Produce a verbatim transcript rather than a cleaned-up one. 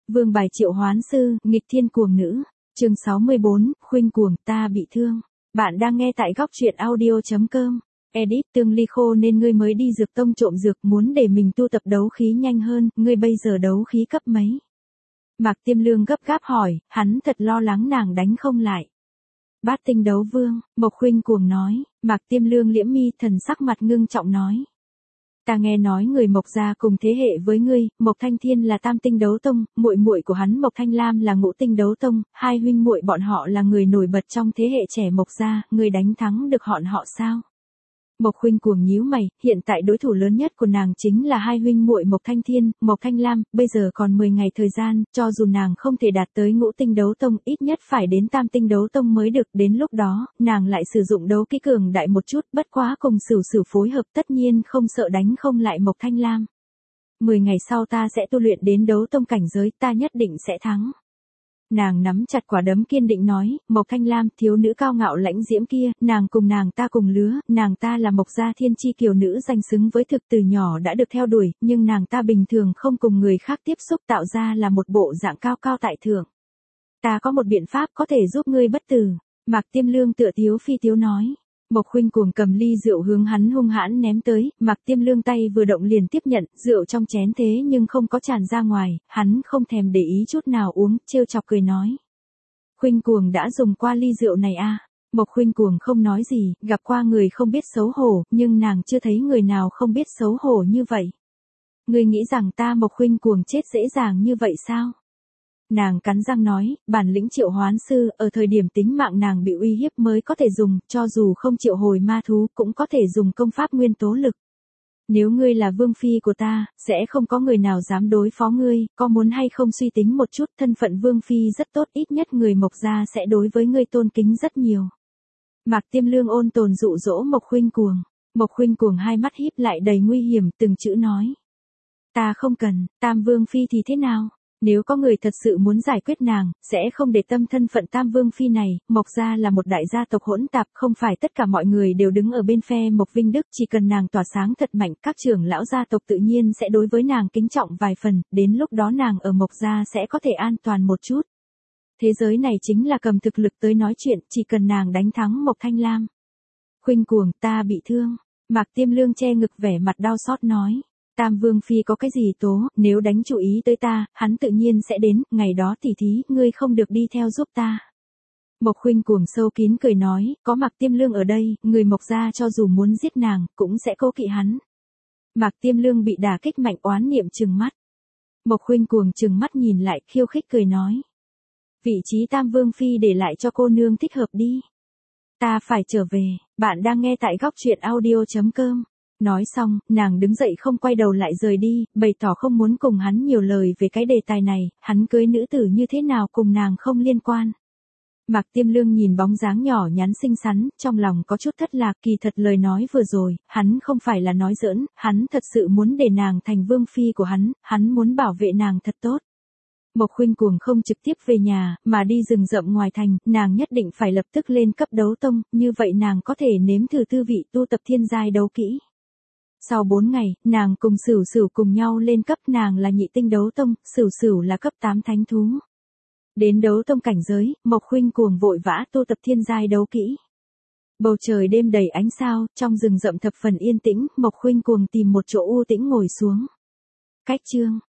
Vương bài triệu hoán sư, nghịch thiên cuồng nữ. Chương sáu mươi bốn, khuynh cuồng, ta bị thương. Bạn đang nghe tại góc truyện audio chấm com. Edit, tương ly khô nên ngươi mới đi dược tông trộm dược, muốn để mình tu tập đấu khí nhanh hơn, ngươi bây giờ đấu khí cấp mấy? Mạc Tiêm Lương gấp gáp hỏi, hắn thật lo lắng nàng đánh không lại. Bát tinh đấu vương, Mộc Khuynh cuồng nói. Mạc Tiêm Lương liễm mi, thần sắc mặt ngưng trọng nói. Ta nghe nói người Mộc gia cùng thế hệ với ngươi, Mộc Thanh Thiên là tam tinh đấu tông, muội muội của hắn Mộc Thanh Lam là ngũ tinh đấu tông, hai huynh muội bọn họ là người nổi bật trong thế hệ trẻ Mộc gia, ngươi đánh thắng được bọn họ sao? Mộc Khuynh cuồng nhíu mày, hiện tại đối thủ lớn nhất của nàng chính là hai huynh muội Mộc Thanh Thiên, Mộc Thanh Lam, bây giờ còn mười ngày thời gian, cho dù nàng không thể đạt tới ngũ tinh đấu tông, ít nhất phải đến tam tinh đấu tông mới được, đến lúc đó, nàng lại sử dụng đấu kỹ cường đại một chút, bất quá cùng Sửu Sửu phối hợp tất nhiên không sợ đánh không lại Mộc Thanh Lam. Mười ngày sau ta sẽ tu luyện đến đấu tông cảnh giới, ta nhất định sẽ thắng. Nàng nắm chặt quả đấm kiên định nói, Mộc Thanh Lam, thiếu nữ cao ngạo lãnh diễm kia, nàng cùng nàng ta cùng lứa, nàng ta là Mộc gia thiên chi kiều nữ danh xứng với thực từ nhỏ đã được theo đuổi, nhưng nàng ta bình thường không cùng người khác tiếp xúc tạo ra là một bộ dạng cao cao tại thượng. Ta có một biện pháp có thể giúp ngươi bất tử. Mạc Tiêm Lương tựa thiếu phi thiếu nói. Mộc Khuynh cuồng cầm ly rượu hướng hắn hung hãn ném tới, Mạc Tiêm Lương tay vừa động liền tiếp nhận, rượu trong chén thế nhưng không có tràn ra ngoài, hắn không thèm để ý chút nào uống, trêu chọc cười nói. Khuynh cuồng đã dùng qua ly rượu này à? Mộc Khuynh cuồng không nói gì, gặp qua người không biết xấu hổ, nhưng nàng chưa thấy người nào không biết xấu hổ như vậy. Ngươi nghĩ rằng ta Mộc Khuynh cuồng chết dễ dàng như vậy sao? Nàng cắn răng nói, bản lĩnh triệu hoán sư, ở thời điểm tính mạng nàng bị uy hiếp mới có thể dùng, cho dù không triệu hồi ma thú, cũng có thể dùng công pháp nguyên tố lực. Nếu ngươi là vương phi của ta, sẽ không có người nào dám đối phó ngươi, có muốn hay không suy tính một chút, thân phận vương phi rất tốt, ít nhất người Mộc gia sẽ đối với ngươi tôn kính rất nhiều. Mạc Tiêm Lương ôn tồn dụ dỗ Mộc Khuynh cuồng. Mộc Khuynh cuồng hai mắt híp lại đầy nguy hiểm, từng chữ nói. Ta không cần, tam vương phi thì thế nào? Nếu có người thật sự muốn giải quyết nàng, sẽ không để tâm thân phận tam vương phi này, Mộc gia là một đại gia tộc hỗn tạp, không phải tất cả mọi người đều đứng ở bên phe Mộc Vinh Đức, chỉ cần nàng tỏa sáng thật mạnh, các trưởng lão gia tộc tự nhiên sẽ đối với nàng kính trọng vài phần, đến lúc đó nàng ở Mộc gia sẽ có thể an toàn một chút. Thế giới này chính là cầm thực lực tới nói chuyện, chỉ cần nàng đánh thắng Mộc Thanh Lam. Khuynh cuồng, ta bị thương. Mạc Tiêm Lương che ngực vẻ mặt đau xót nói. Tam vương phi có cái gì tố, nếu đánh chú ý tới ta, hắn tự nhiên sẽ đến, ngày đó tỉ thí, ngươi không được đi theo giúp ta. Mộc Khuynh cuồng sâu kín cười nói, có Mạc Tiêm Lương ở đây, người Mộc gia cho dù muốn giết nàng, cũng sẽ cố kỵ hắn. Mạc Tiêm Lương bị đả kích mạnh oán niệm trừng mắt. Mộc Khuynh cuồng trừng mắt nhìn lại, khiêu khích cười nói. Vị trí tam vương phi để lại cho cô nương thích hợp đi. Ta phải trở về, bạn đang nghe tại góc truyện audio chấm com. Nói xong, nàng đứng dậy không quay đầu lại rời đi, bày tỏ không muốn cùng hắn nhiều lời về cái đề tài này, hắn cưới nữ tử như thế nào cùng nàng không liên quan. Mạc Tiêm Lương nhìn bóng dáng nhỏ nhắn xinh xắn, trong lòng có chút thất lạc, kỳ thật lời nói vừa rồi, hắn không phải là nói giỡn, hắn thật sự muốn để nàng thành vương phi của hắn, hắn muốn bảo vệ nàng thật tốt. Mộc Khuynh cuồng không trực tiếp về nhà, mà đi rừng rậm ngoài thành, nàng nhất định phải lập tức lên cấp đấu tông, như vậy nàng có thể nếm thử tư vị tu tập thiên giai đấu kỹ. Sau bốn ngày, nàng cùng Sửu Sửu cùng nhau lên cấp, nàng là nhị tinh đấu tông, Sửu Sửu là cấp tám thánh thú. Đến đấu tông cảnh giới, Mộc Khuynh cuồng vội vã tu tập thiên giai đấu kỹ. Bầu trời đêm đầy ánh sao, trong rừng rậm thập phần yên tĩnh, Mộc Khuynh cuồng tìm một chỗ u tĩnh ngồi xuống. Cách chương